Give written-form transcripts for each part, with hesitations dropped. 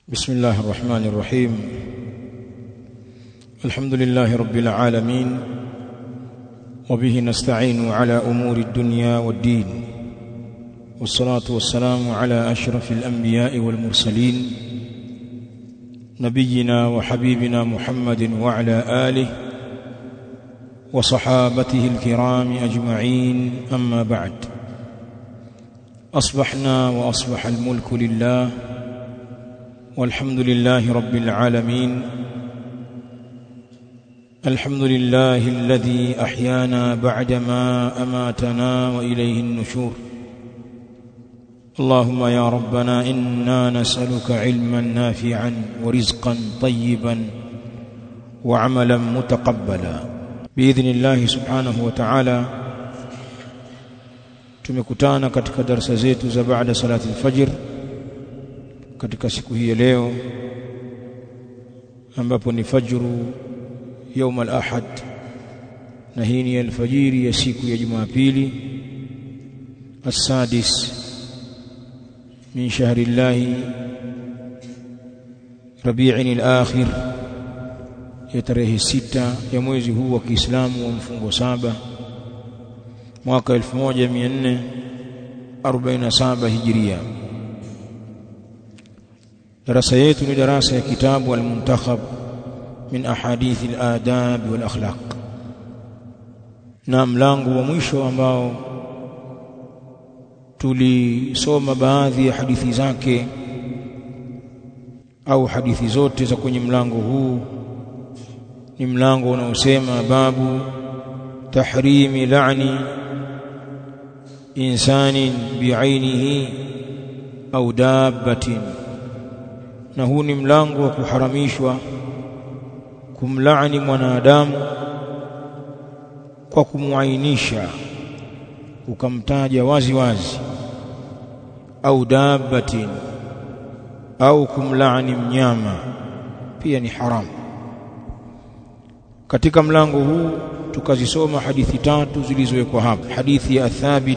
بسم الله الرحمن الرحيم. الحمد لله رب العالمين، وبه نستعين على أمور الدنيا والدين، والصلاة والسلام على أشرف الأنبياء والمرسلين نبينا وحبيبنا محمد وعلى آله وصحابته الكرام أجمعين. أما بعد، أصبحنا وأصبح الملك لله، والحمد لله رب العالمين. الحمد لله الذي أحيانا بعدما أماتنا وإليه النشور. اللهم يا ربنا إنا نسألك علما نافعا ورزقا طيبا وعملا متقبلا بإذن الله سبحانه وتعالى. tumekutana katika darasa zetu za baada salati al-fajr katika siku hii leo, ambapo ni fajru يوم الأحد, na hii ni alfajiri ya siku ya Jumapili السادس من شهر الله ربيع الآخر, ya tarehe 6 ya mwezi huu wa Kiislamu wa mfungo 7 mwaka 1447 Hijria. darasa yetu ni darasa ya kitabu al-Muntakhab min ahadith al-adab wal akhlaq, na mlango wa mwisho ambao tulisoma baadhi ya hadithi zake au hadithi zote za kwenye mlango huu ni mlango unaosema babu tahrimi la'ni insanin bi'ainihi au dabbatin, na huu ni mlango wa kuharamishwa kumlaani mwanadamu kwa kumuainisha, ukamtaja wazi wazi, au dabbatin, au kumlaani mnyama pia ni haramu. Katika mlango huu tukazisoma hadithi 3 zilizowekwa hapa. Hadithi ya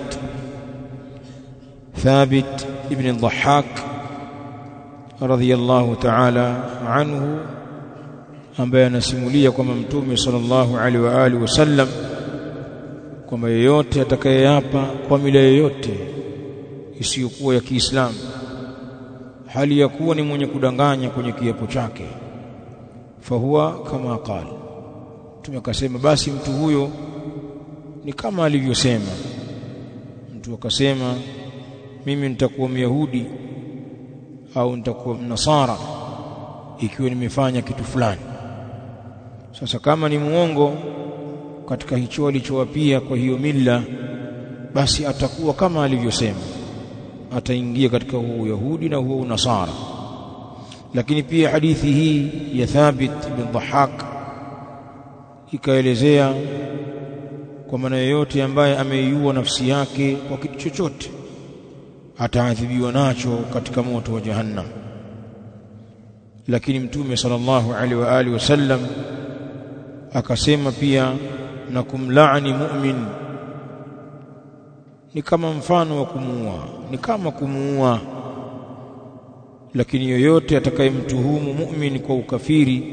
Thabit ibn al-Dhahhak radhiyallahu ta'ala anhu, ambaye anasimulia kwamba Mtume sallallahu alaihi wa alihi wasallam kwamba yeyote atakayeapa kwa mila yoyote isiyokuwa ya Kiislamu hali ya kuwa ni mwenye kudanganya kwenye kiapo chake, fahuwa kama qala, tumekasema basi mtu huyo ni kama alivyosema. Mtu akasema mimi nitakuwa Myahudi au nitakuwa Mnasara ikiwa nimefanya kitu fulani. Sasa kama ni muongo katika hicho alichowapia kwa hiyo mila, basi atakuwa kama alivyosema, ataingia katika huo Yahudi na huo Nasara. Lakini pia hadithi hii ya Thabit bin Dhahhak ikaelezea kwa maana yoyote ambaye ameiua nafsi yake kwa kitu chochote ataadhibiwa nacho katika moto wa Jahannam. Lakini Mtume sallallahu alaihi wa alihi wasallam akasema pia, na kumlaani mu'min ni kama mfano wa kumuua, ni kama kumuua. Lakini yoyote atakayemtuhumu mu'min kwa ukafiri,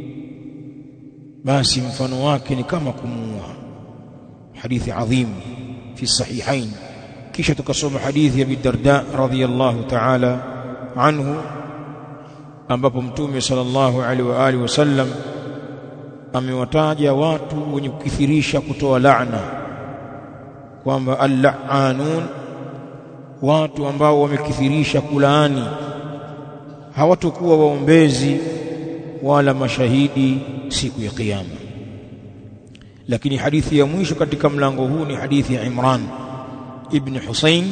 basi mfano wake ni kama kumuua. Hadithi adhim fi sahihain. Kisha tukasoma hadithi ya Abi Darda radhiyallahu ta'ala anhu, ambapo Mtume sallallahu alaihi wa alihi wasallam amewataja watu wenye kukithirisha kutoa laana, kwamba al-la'anun, watu ambao wamekithirisha kulaani, hawatakuwa waombezi wala mashahidi siku ya Kiyama. Lakini hadithi ya mwisho katika mlango huu ni hadithi ya Imran ibn Husayn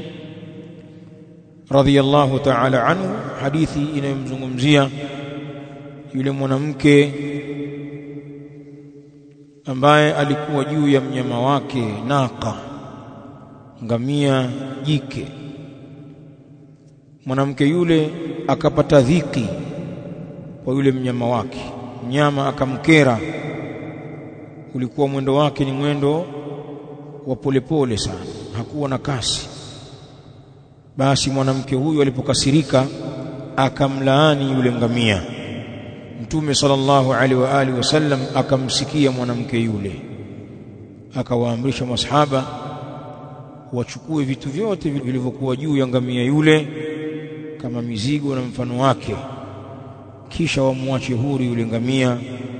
radhiyallahu ta'ala anhu, hadithi inayomzungumzia yule mwanamke ambaye alikuwa juu ya mnyama wake, naka, ngamia jike. Mwanamke yule akapata dhiki kwa yule mnyama wake, mnyama akamkera. Ulikuwa mwendo wake ni mwendo wa polepole sana, hakuwa na kasi. Basi mwanamke huyu alipokasirika akamlaani yule ngamia. Mtume sallallahu alaihi wa alihi wasallam akamsikia mwanamke yule, akawaamrisha masahaba wachukue vitu vyote vilivyokuwa juu ya ngamia yule kama mizigo na mfano wake, kisha wamwache huru yule ngamia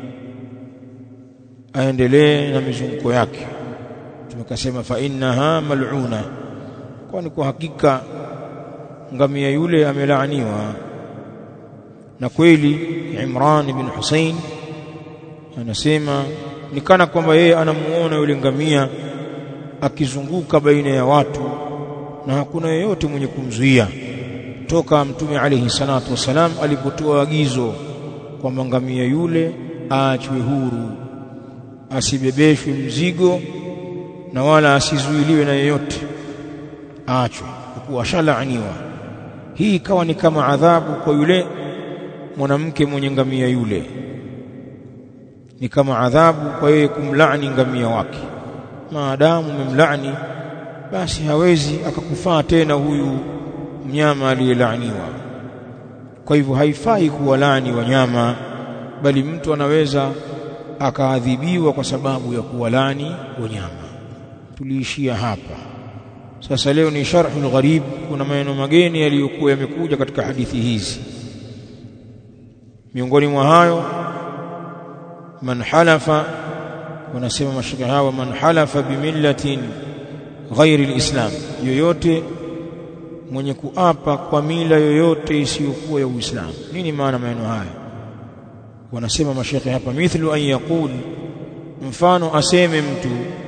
aendelee na mizunguko yake. Tumekasema fa innaha mal'una, kwani kwa hakika ngamia yule amelaaniwa. Na kweli Imran ibn Husayn anasema nikana kwamba yeye anamuona yule ngamia akizunguka baina ya watu na hakuna yeyote mwenye kumzuia, toka Mtume alayhi salatu wasalam alipotoa agizo kwa ngamia yule aachwe huru, asibebeshwe mzigo na wala asizuiliwe na yeyote, aachwe kwa kuwa shalaaniwa. Hii ikawa ni kama adhabu kwa yule mwanamke mwenye ngamia yule, ni kama adhabu kwa yeye kumlaani ngamia wake. Maadamu umemlaani, basi hawezi akakufaa tena huyu mnyama aliyelaaniwa. Kwa hivyo haifai kuwalaani wanyama, bali mtu anaweza akaadhibiwa kwa sababu ya kuwalaani wanyama. Tuliishia hapa. Sasa leo ni sharhul gharib. Kuna maneno mageni yaliyokuwa yamekuja katika hadithi hizi. Miongoni mwa hayo, man halafa, wanasema mashaka hawa, man halafa bimillatin ghairi alislam, yoyote mwenye kuapa kwa mila yoyote isiyokuwa ya Uislamu. Nini maana maneno haya? Wanasema mashaka hapa, mithlu an yaqul, mfano aseme mtu,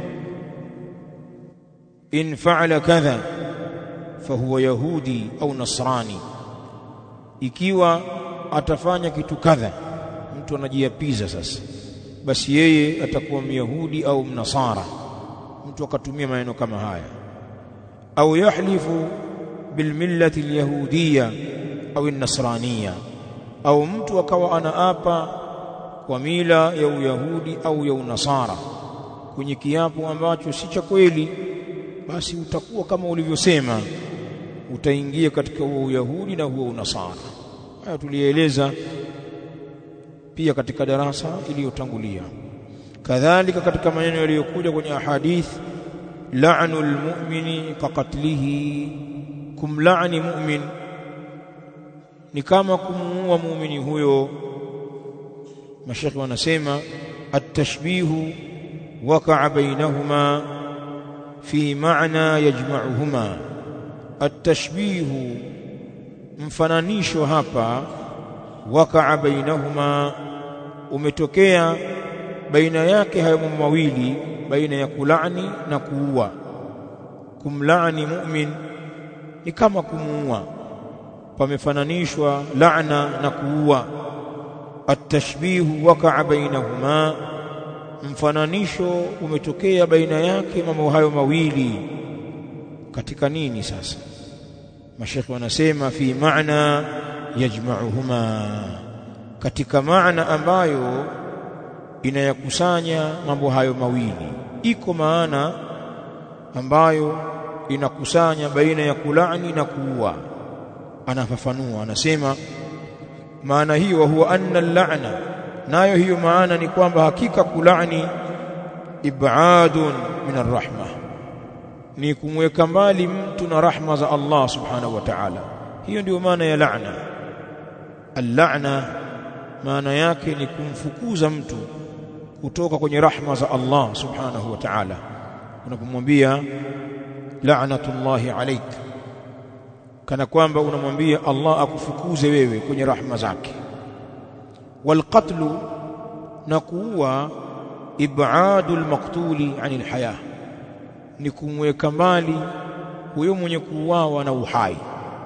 in fa'ala kadha fahuwa yahudi au nasrani, ikiwa atafanya kitu kadha, mtu anajiapiza sasa, basi yeye atakuwa myahudi au mnasara. Mtu akatumia maneno kama haya. Au yahlifu bilmillati alyahudiyya au an-nasraniyya, au mtu akawa anaapa kwa mila ya uyahudi au ya unasara kwenye kiapo ambacho si cha kweli, basi utakuwa kama ulivyosema, utaingia katika huo uyahudi na huo unasara. Haya tulieleza pia katika darasa iliyotangulia. Kadhalika katika maneno yaliyokuja kwenye ahadith, la'nul mu'mini kaqatlihi, kumlaani mu'min ni kama kumuua muumini huyo. Mashayikh wanasema at-tashbihu waqa'a bainahuma fi ma'na yajma'uhuma. At-tashbihu, mfananisho hapa, waqa'a bainahuma, umetokea baina yake hayo mawili, baina ya kulani na kuua. Kumlaani mu'min ni kama kumuua, pamefananishwa laana na kuua. At-tashbihu waqa'a bainahuma, mfananisho umetokea baina yake mambo hayo mawili. Katika nini sasa? Mashayikh wanasema fi maana yajma'uhuma, katika maana ambayo inayakusanya mambo hayo mawili. Iko maana ambayo inakusanya baina ya kulani na kuua. Anafafanua, anasema maana hiyo, wa huwa anna al-la'na, nayo hiyo maana ni kwamba hakika kulani ib'adun min ar-rahma, ni kumweka mbali mtu na rahma za Allah subhanahu wa ta'ala. Hiyo ndio maana ya la'na. Al-la'na maana yake ni kumfukuza mtu kutoka kwenye rahma za Allah subhanahu wa ta'ala. Unapomwambia la'natullahi alayk, kana kwamba unamwambia Allah akufukuze wewe kwenye rahma zake. Wal qatlu, na kuua, ib'adul maqtuli 'anil haya, ni kumweka mbali huyo mwenye kuuawa na uhai.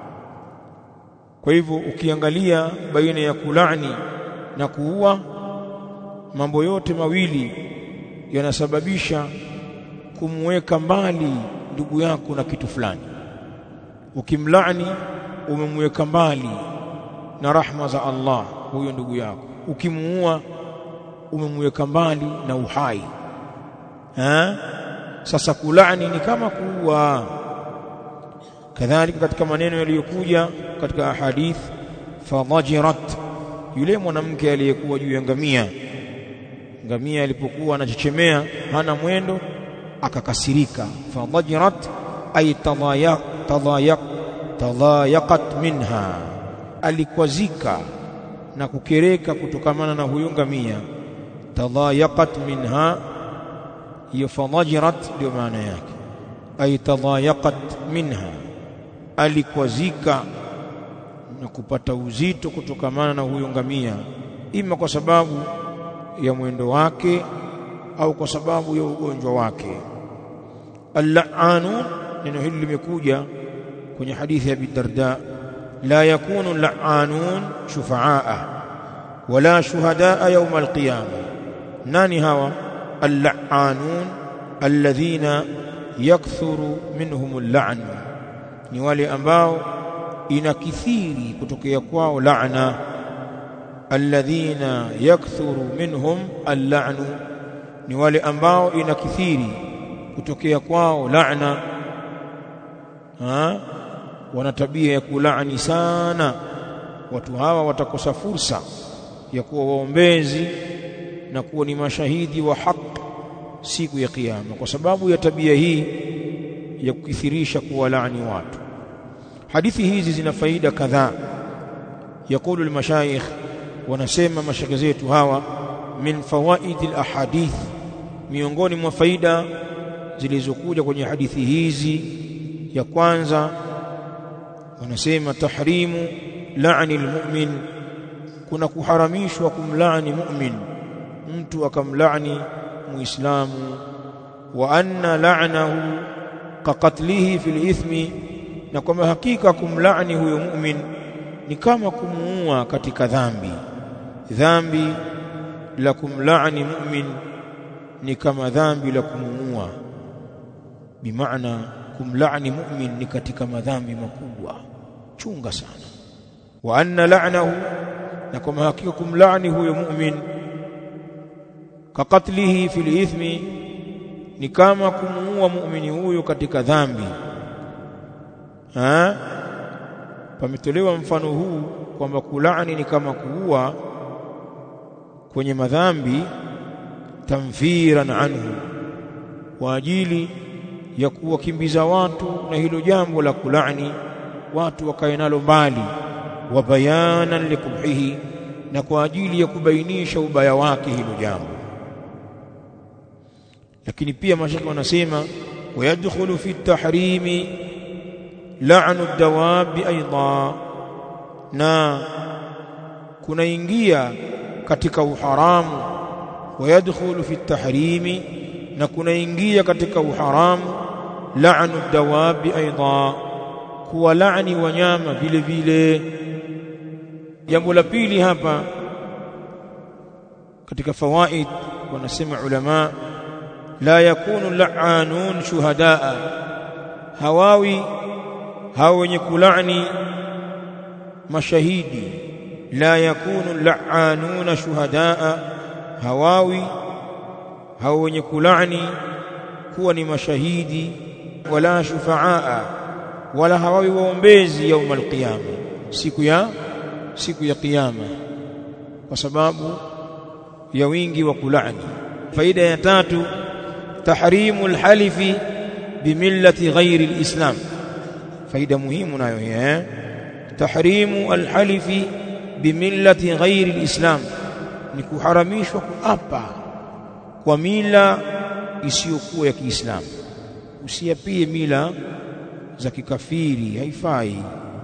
Kwa hivyo ukiangalia baina ya kulani na kuua, mambo yote mawili yanasababisha kumweka mbali ndugu yako na kitu fulani. Ukimlaani umemweka mbali na rahma za Allah huyo ndugu yako. Ukimuua umemweka mbali na uhai. Sasa kulani ni kama kuua. Kadhalika katika maneno yaliyokuja katika ahadith, fadhajirat, yule mwanamke aliyekuwa juu ya ngamia alipokuwa anachechemea hana mwendo akakasirika. Fadhajirat ay tadayaqat minha, alikwazika na kukereka kutokamana na huyo ngamia. Tadayaqat minha, hiyo fadhajirat ndio maana yake, ay tadayaqat minha, alikwazika na kupata uzito kutokamana na huyo ngamia, ima kwa sababu ya mwendo wake au kwa sababu ya ugonjwa wake. Al-la'anun, neno hili limekuja kwenye hadithi ya Abi Darda, la yakunu al-la'anun shufa'aa wala shuhadaa yawm al-qiyamah. Nani hawa al-la'anun? Alladhina yakthuru minhum al-la'n, ni wale ambao inakithiri kutokea kwao laana. Alladhina yakthuru minhum al-la'nu, ni wale ambao inakithiri kutokea kwao laana. Wana tabia ya kulaani sana. Watu hawa watakosa fursa ya kuwa waombezi na kuwa ni mashahidi wa haki siku ya kiyama, kwa sababu ya tabia hii ya kukithirisha kuwalaani watu. Hadithi hizi zina faida kadhaa. Yakulu al-mashayikh, wanasema mashaka zetu hawa, min fawaid al-ahadith, miongoni mwa faida zilizokuja kwenye hadithi hizi, ya kwanza wanasema tahrimu la'ni al-mu'min, kuna kuharamishwa kumlaani mu'min, mtu akamlaani muislamu. Wa anna la'nahu kaqatlihi fil ithmi, na kwamba hakika kumlaani huyo mu'min ni kama kumuua katika dhambi. Dhambi la kumlaani mu'min ni kama dhambi la kumuua, bimaana kumlaani mu'min ni katika madhambi makubwa, chunga sana. Wa anna la'nahu, na kwamba hakika kumlaani huyo mu'min kaqatlihi fil ithmi, ni kama kumuua mu'mini huyo katika dhambi. Pametolewa mfano huu kwamba kulaani ni kama kuua kwenye madhambi, tamfiran anhu, kwa ajili ya kuwakimbiza watu na hilo jambo la kulaani, watu wakae nalo mbali. Wa bayanan likubhihi, na kwa ajili ya kubainisha ubaya wake hilo jambo. Lakini pia mashaka wanasema wayadkhulu fi tahrimi la'nu ad-dawabi aidha, na kunaingia katika uharamu. Wayadkhulu fi tahrimi, na kunaingia katika uharamu la'nu ad-dawabi aidha, kuwalaani wanyama vile vile. Jambo la pili hapa katika fawaid, wanasema ulama, la yakunu la'anun shuhadaa, hawawi hao wenye kulaani mashahidi. La yakunu la'anuna shuhadaa, hawawi hao wenye kulaani kuwa ni mashahidi. Wala shufaa, wala hawawi waombezi yaum al-qiyama, siku ya kiyama, kwa sababu ya wingi wa kulaani. Faida ya tatu, tahrimu al-halifi bimillati ghairi al-islam. Faida muhimu nayo hii, tahrimu al-halifi bimillati ghairi al-islam, ni kuharamishwa kuapa kwa mila isiyokuwa ya Kiislamu. Usiapie mila za kikafiri, haifai.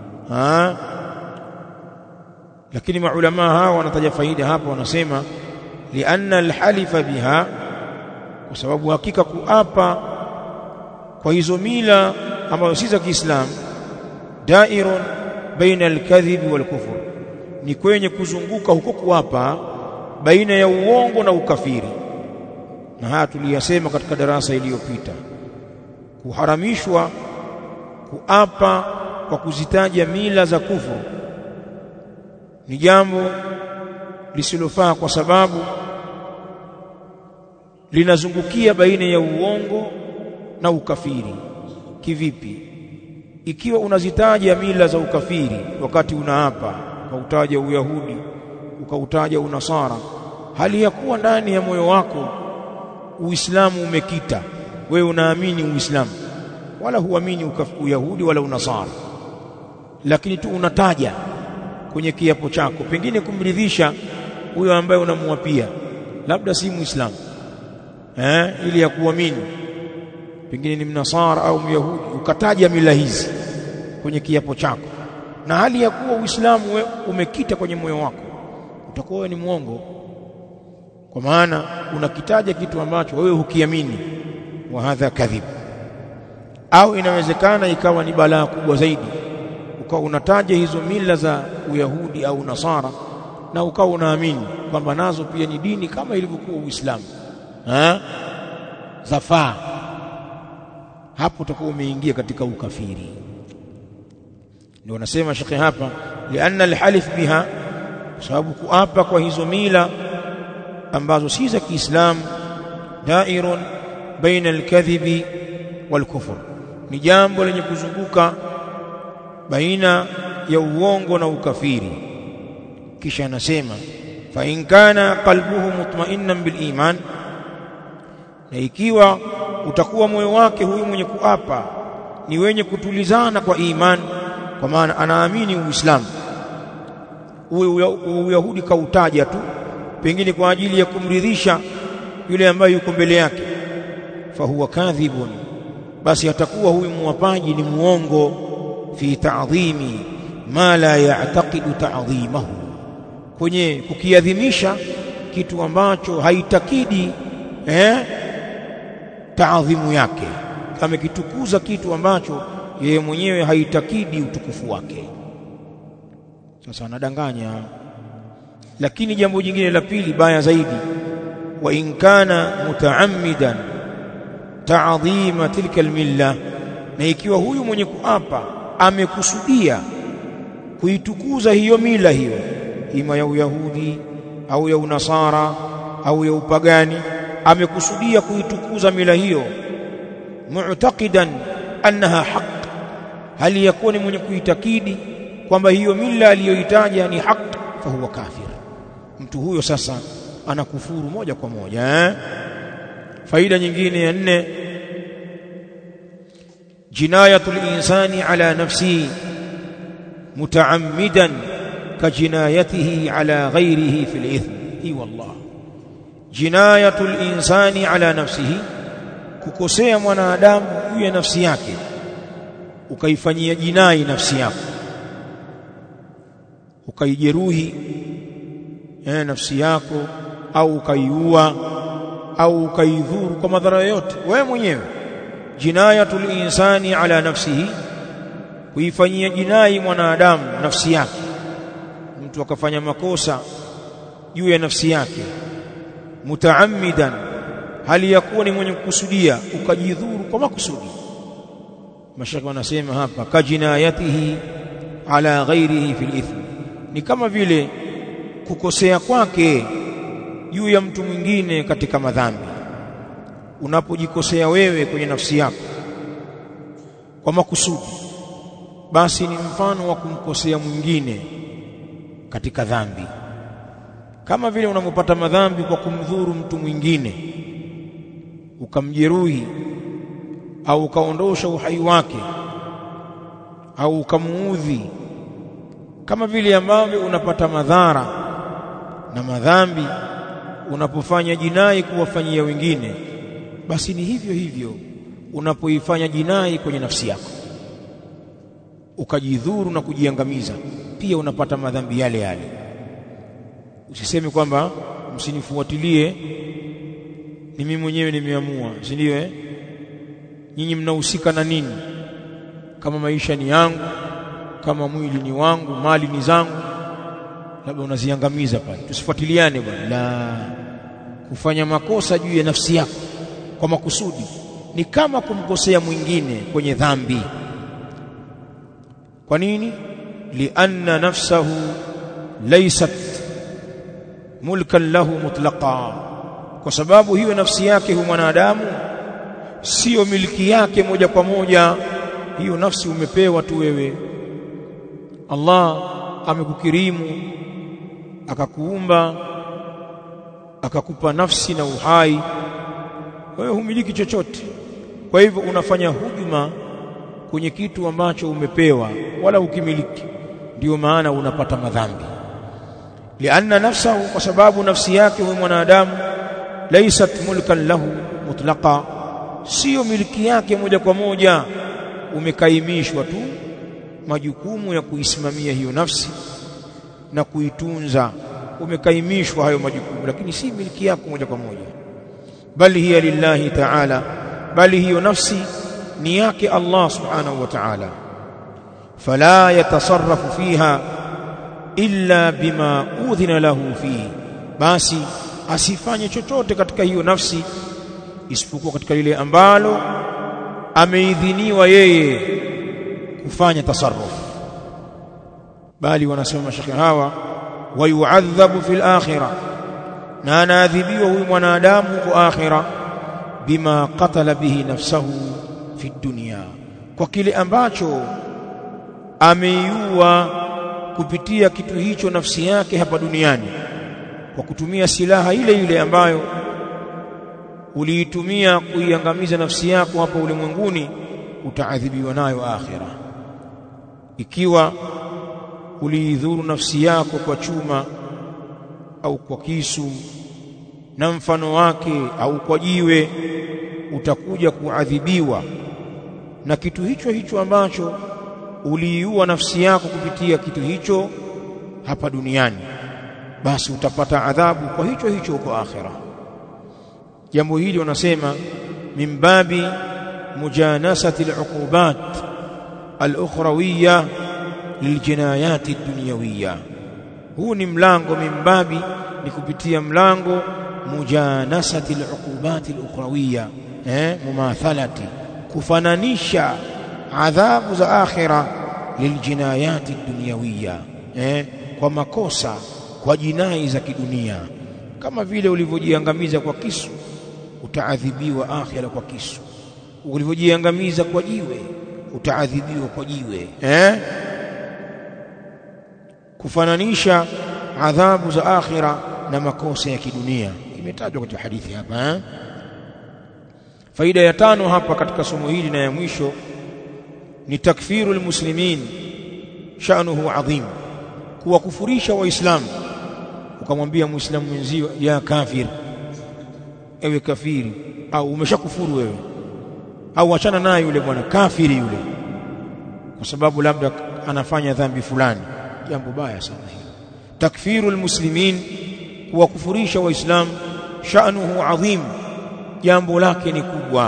Lakini maulama hawa wanataja faida hapa, wanasema lianna al-halifa biha, kwa sababu hakika kuapa kwa hizo mila ambazo si za Kiislamu, dairun baina al-kadhib wal-kufr, ni kwenye kuzunguka huko kuapa baina ya uongo na ukafiri. Na haya tuliyasema katika darasa iliyopita. Kuharamishwa kuapa kwa kuzitaja mila za kufuru ni jambo lisilofaa, kwa sababu linazungukia baina ya uongo na ukafiri. Kivipi? Ikiwa unazitaja mila za ukafiri wakati unaapa, ukautaja uyahudi, ukautaja unasara, hali ya kuwa ndani ya moyo wako Uislamu umekita, wewe unaamini Uislamu wala huamini uyahudi wala unasara, lakini tu unataja kwenye kiapo chako, pengine kumridhisha huyo ambaye unamwapia, labda si Muislamu ili ya kuamini, pengine ni mnasara au myahudi, ukataja mila hizi kwenye kiapo chako, na hali ya kuwa Uislamu umekita kwenye moyo wako, utakuwa ni muongo, kwa maana unakitaja kitu ambacho wewe hukiamini, wa hadha kadhib. Au inawezekana ikawa ni balaa kubwa zaidi, ukawa unataja hizo mila za uyahudi au nasara na ukawa unaamini kwamba nazo pia ni dini kama ilivyokuwa Uislamu, zafaa, hapo utakuwa umeingia katika ukafiri. Ndio anasema shekhi hapa, lianna alhalif biha, sababu kuapa kwa hizo mila ambazo si za Kiislamu, dairun baina alkadhibi walkufr, ni jambo lenye kuzunguka baina ya uongo na ukafiri. Kisha anasema fa in kana qalbuhu mutma'innan bil iman, na ikiwa utakuwa moyo wake huyu mwenye kuapa ni wenye kutulizana kwa imani, kwa maana anaamini Uislamu, uyahudi kautaja tu pengine kwa ajili ya kumridhisha yule ambaye yuko mbele yake, fa huwa kadhibun, basi atakuwa huyu muapaji ni muongo, fi ta'dhimi ma la ya'taqidu ta'dhimahu, kwenye kukiadhimisha kitu ambacho haitakidi taadhimu yake, kama kitukuza kitu ambacho yeye mwenyewe haitakidi utukufu wake. Sasa anadanganya. Lakini jambo jingine la pili baya zaidi, wa in kana mutaammidan ta'dhima tilka almilla, na ikiwa huyu mwenye kuapa amekusudia kuitukuza hiyo mila hiyo, ima ya uyahudi au ya unasara au ya upagani, amekusudia kuitukuza mila hiyo, mu'taqidan annaha haq, hali yakuwa ni mwenye kuitakidi kwamba hiyo mila aliyoitaja ni haq, fa huwa kafir, mtu huyo sasa anakufuru moja kwa moja. Faida nyingine ya 4, jinayatul insani ala nafsihi mutaammidan kajinayatihi ala ghairihi fil ithm. Hi wallah, jinayatul insani ala nafsihi, kukosea mwanadamu juu ya nafsi yake, ukaifanyia jinai nafsi yako, ukaijeruhi nafsi yako, au ukaiua au ukaidhuru kwa madhara yote wewe mwenyewe. Jinayatul insani ala nafsihi, kuifanyia jinai mwanadamu nafsi yake, mtu akafanya makosa juu ya nafsi yake, mutaammidan, hali ya kuwa ni mwenye kukusudia, ukajidhuru kwa makusudi. Mashaka wanasema hapa kajinayatihi ala ghairihi fil ithm, ni kama vile kukosea kwake juu ya mtu mwingine katika madhambi. Unapojikosea wewe kwenye nafsi yako kwa makusudi, basi ni mfano wa kumkosea mwingine katika dhambi, kama vile unapopata madhambi kwa kumdhuru mtu mwingine, ukamjeruhi au ukaondosha uhai wake au ukamuudhi, kama vile ambavyo unapata madhara na madhambi unapofanya jinai kuwafanyia wengine, basi ni hivyo hivyo unapoifanya jinai kwenye nafsi yako ukajidhuru na kujiangamiza, pia unapata madhambi yale yale. Usiseme kwamba msinifuatilie, ni mimi mwenyewe nimeamua, si ndio? Nyinyi mnahusika na nini? Kama maisha ni yangu, kama mwili ni wangu, mali ni zangu, labda unaziangamiza pale. Tusifuatiliane bwana. La, kufanya makosa juu ya nafsi yako kwa makusudi ni kama kumkosea mwingine kwenye dhambi. Kwa nini? Lianna nafsahu laysat mulkan lahu mutlaqa, kwa sababu hiyo nafsi yake huyo mwanadamu sio miliki yake moja kwa moja. Hiyo nafsi umepewa tu wewe. Allah amekukirimu akakuumba akakupa nafsi na uhai, wewe humiliki chochote. Kwa hivyo unafanya hujuma kwenye kitu ambacho umepewa wala ukimiliki, ndio maana unapata madhambi. Lianna nafsahu, kwa sababu nafsi yake huyo mwanadamu laysat mulkan lahu mutlaqa, sio miliki yake moja kwa moja, umekaimishwa tu majukumu ya kuisimamia hiyo nafsi na kuitunza, umekaimishwa hayo majukumu, lakini si miliki yako moja kwa moja. Bali hiya lillahi ta'ala, bali hiyo nafsi ni yake Allah subhanahu wa ta'ala. Fala yatasarrafu fiha illa bima udhina lahu fihi, basi asifanye chochote katika hiyo nafsi isipokuwa katika lile ambalo ameidhiniwa yeye kufanya tasarruf. Bali wanasema mashaka hawa, wayuadhabu fil akhirah, na anaadhibiwa huyu mwanadamu kwa akhirah, bima qatala bihi nafsahu fi dunya, kwa kile ambacho ameiua kupitia kitu hicho nafsi yake hapa duniani, kwa kutumia silaha ile ile ambayo uliitumia kuiangamiza nafsi yako hapa ulimwenguni, utaadhibiwa nayo akhira. Ikiwa uliidhuru nafsi yako kwa chuma au kwa kisu na mfano wake, au kwa jiwe, utakuja kuadhibiwa na kitu hicho hicho ambacho uliiua nafsi yako kupitia kitu hicho hapa duniani, basi utapata adhabu kwa hicho hicho huko akhira. Jambo hili wanasema min babi mujanasati al-uqubat al-ukhrawiyya liljinayat ad-dunyawiyya. Huu ni mlango min babi, ni kupitia mlango mujanasati al-uqubat al-ukhrawiyya, mumathalati, kufananisha adhabu za akhira liljinayat ad-dunyawiyya, kwa makosa, kwa jinai za kidunia. Kama vile ulivyojiangamiza kwa kisu, utaadhibiwa akhira kwa kisu. Ulivyojiangamiza kwa jiwe, utaadhibiwa kwa jiwe. Kufananisha adhabu za akhira na makosa ya kidunia imetajwa katika hadithi hapa. Faida ya 5 hapa katika somo hili na ya mwisho ni takfirul muslimin sha'nuhu adhim, kuwakufurisha waislamu. Ukamwambia muislamu mwenzio ya kafir, ewe kafiri, au umeshakufuru wewe, au achana naye yule bwana kafiri yule, kwa sababu labda anafanya dhambi fulani. Jambo baya sana hilo. Takfirul muslimin, kuwakufurisha waislamu, sha'nuhu adhim, jambo lake ni kubwa,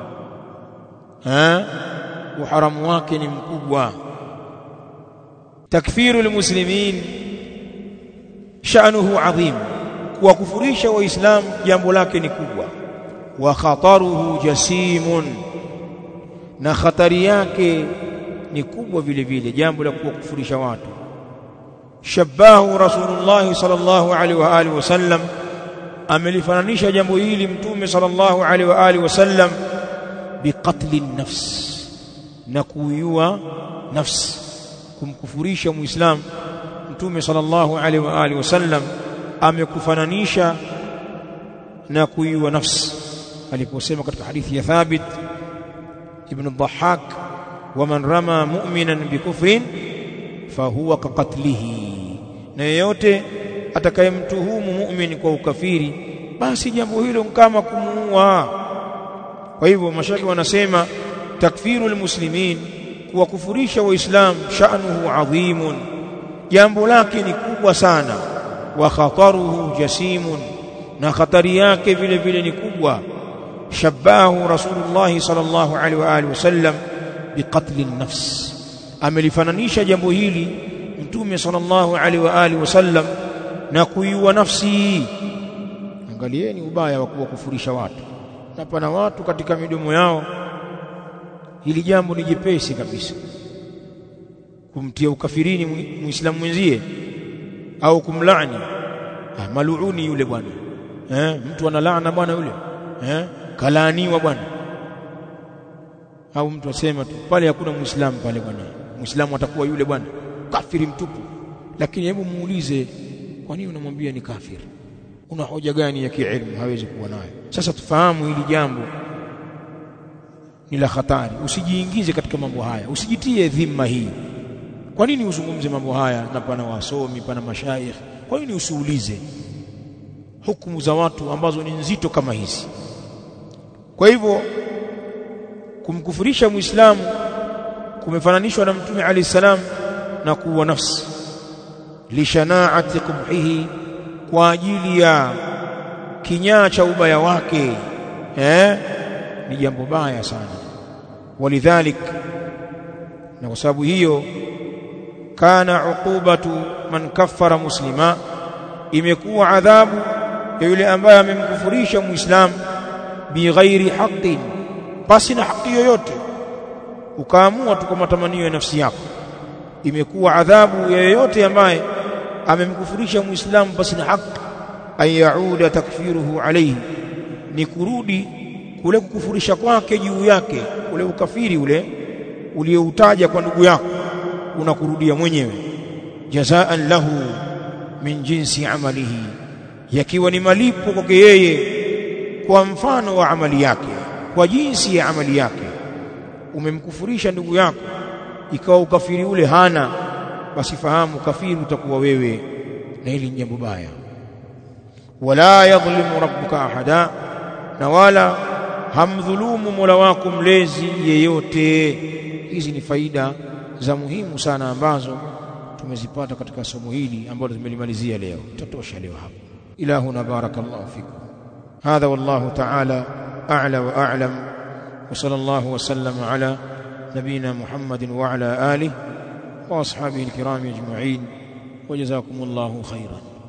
uharamu wake ni mkubwa. Takfirul muslimin sha'nuhu adhim, kuwakufurisha waislamu jambo lake ni kubwa. Wa khataruhu jasimun, na khatari yake ni kubwa vile vile jambo la kuwakufurisha watu. Shabahu Rasulullah sallallahu alaihi wa alihi wasallam, amelifananisha jambo hili Mtume sallallahu alaihi wa alihi wasallam biqatli nafs, na kuiua nafsi. Kumkufurisha muislamu, Mtume sallallahu alaihi wa alihi wasallam amekufananisha na kuiua nafsi, aliposema katika hadithi ya Thabit ibn al-Dhahhak, wa man rama mu'minan bikufrin fahuwa kaqatlihi, na yeyote atakayemtuhumu mu'min kwa ukafiri, basi jambo hilo kama kumuua. Kwa hivyo mashaki wanasema takfirul muslimin, kuwakufurisha waislamu, sha'nuhu adhimun, jambo lake ni kubwa sana. Wa khataruhu jasimun, na khatari yake vile vile ni kubwa. Shabahu Rasulullah sallallahu alaihi wa alihi wasallam biqatli an-nafs, amelifananisha jambo hili Mtume sallallahu alaihi wa alihi wasallam na kuiua nafsi. Angalieni ubaya wa kuwakufurisha watu, na pana watu katika midomo yao hili jambo ni jepesi kabisa, kumtia ukafirini muislamu mwenzie au kumlaani. Maluuni yule bwana, mtu analaana bwana yule, kalaaniwa bwana. Au mtu asema tu pale hakuna muislamu pale bwana, muislamu atakuwa yule bwana kafiri mtupu. lakini hebu muulize, kwa nini unamwambia ni kafir? Una hoja gani ya kielimu? Hawezi kuwa nayo. Sasa tufahamu hili jambo ni la hatari. Usijiingize katika mambo haya, usijitie dhima hii. Kwa nini uzungumze mambo haya na pana wasomi, pana mashaikh? Kwa nini usiulize hukumu za watu ambazo ni nzito kama hizi? Kwa hivyo kumkufurisha Muislamu kumefananishwa na Mtume Ali salam na kuwa nafsi lishanaati qubhihi, kwa ajili ya kinyaa cha ubaya wake, ni jambo baya sana. Walidhalik, na kwa sababu hiyo, kana uqubatu man kaffara muslima, imekuwa adhabu ya yule ambaye amemkufurisha Muislamu bighairi haqqin, basi na haki yoyote, ukaamua tu kwa matamanio ya nafsi yako. Imekuwa adhabu ya yeyote ambaye amemkufurisha Muislamu basi na haki, ayauda takfiruhu alayhi, ni kurudi kule kukufurisha kwake juu yake, ule ukafiri ule ulioutaja kwa ndugu yako unakurudia mwenyewe. Jazaan lahu min jinsi amalihi, yakiwa ni malipo kwake yeye kwa mfano wa amali yake, kwa jinsi ya amali yake. Umemkufurisha ndugu yako ikawa ukafiri ule hana, basi fahamu kafiri utakuwa wewe, na hili ni jambo baya. Wala yadhlimu rabbuka ahada, na wala hamdhulumu Mola wako mlezi yeyote. Hizi ni faida za muhimu sana ambazo tumezipata katika somo hili ambalo tumelimalizia leo. Tutosha leo hapa. Ilahuna barakallahu fikum. Hadha wallahu ta'ala a'la wa a'lam, wa sallallahu wa sallama ala nabina Muhammadin wa ala alihi wa ashabihi alkiram ajma'in, wa jazakumullahu khairan.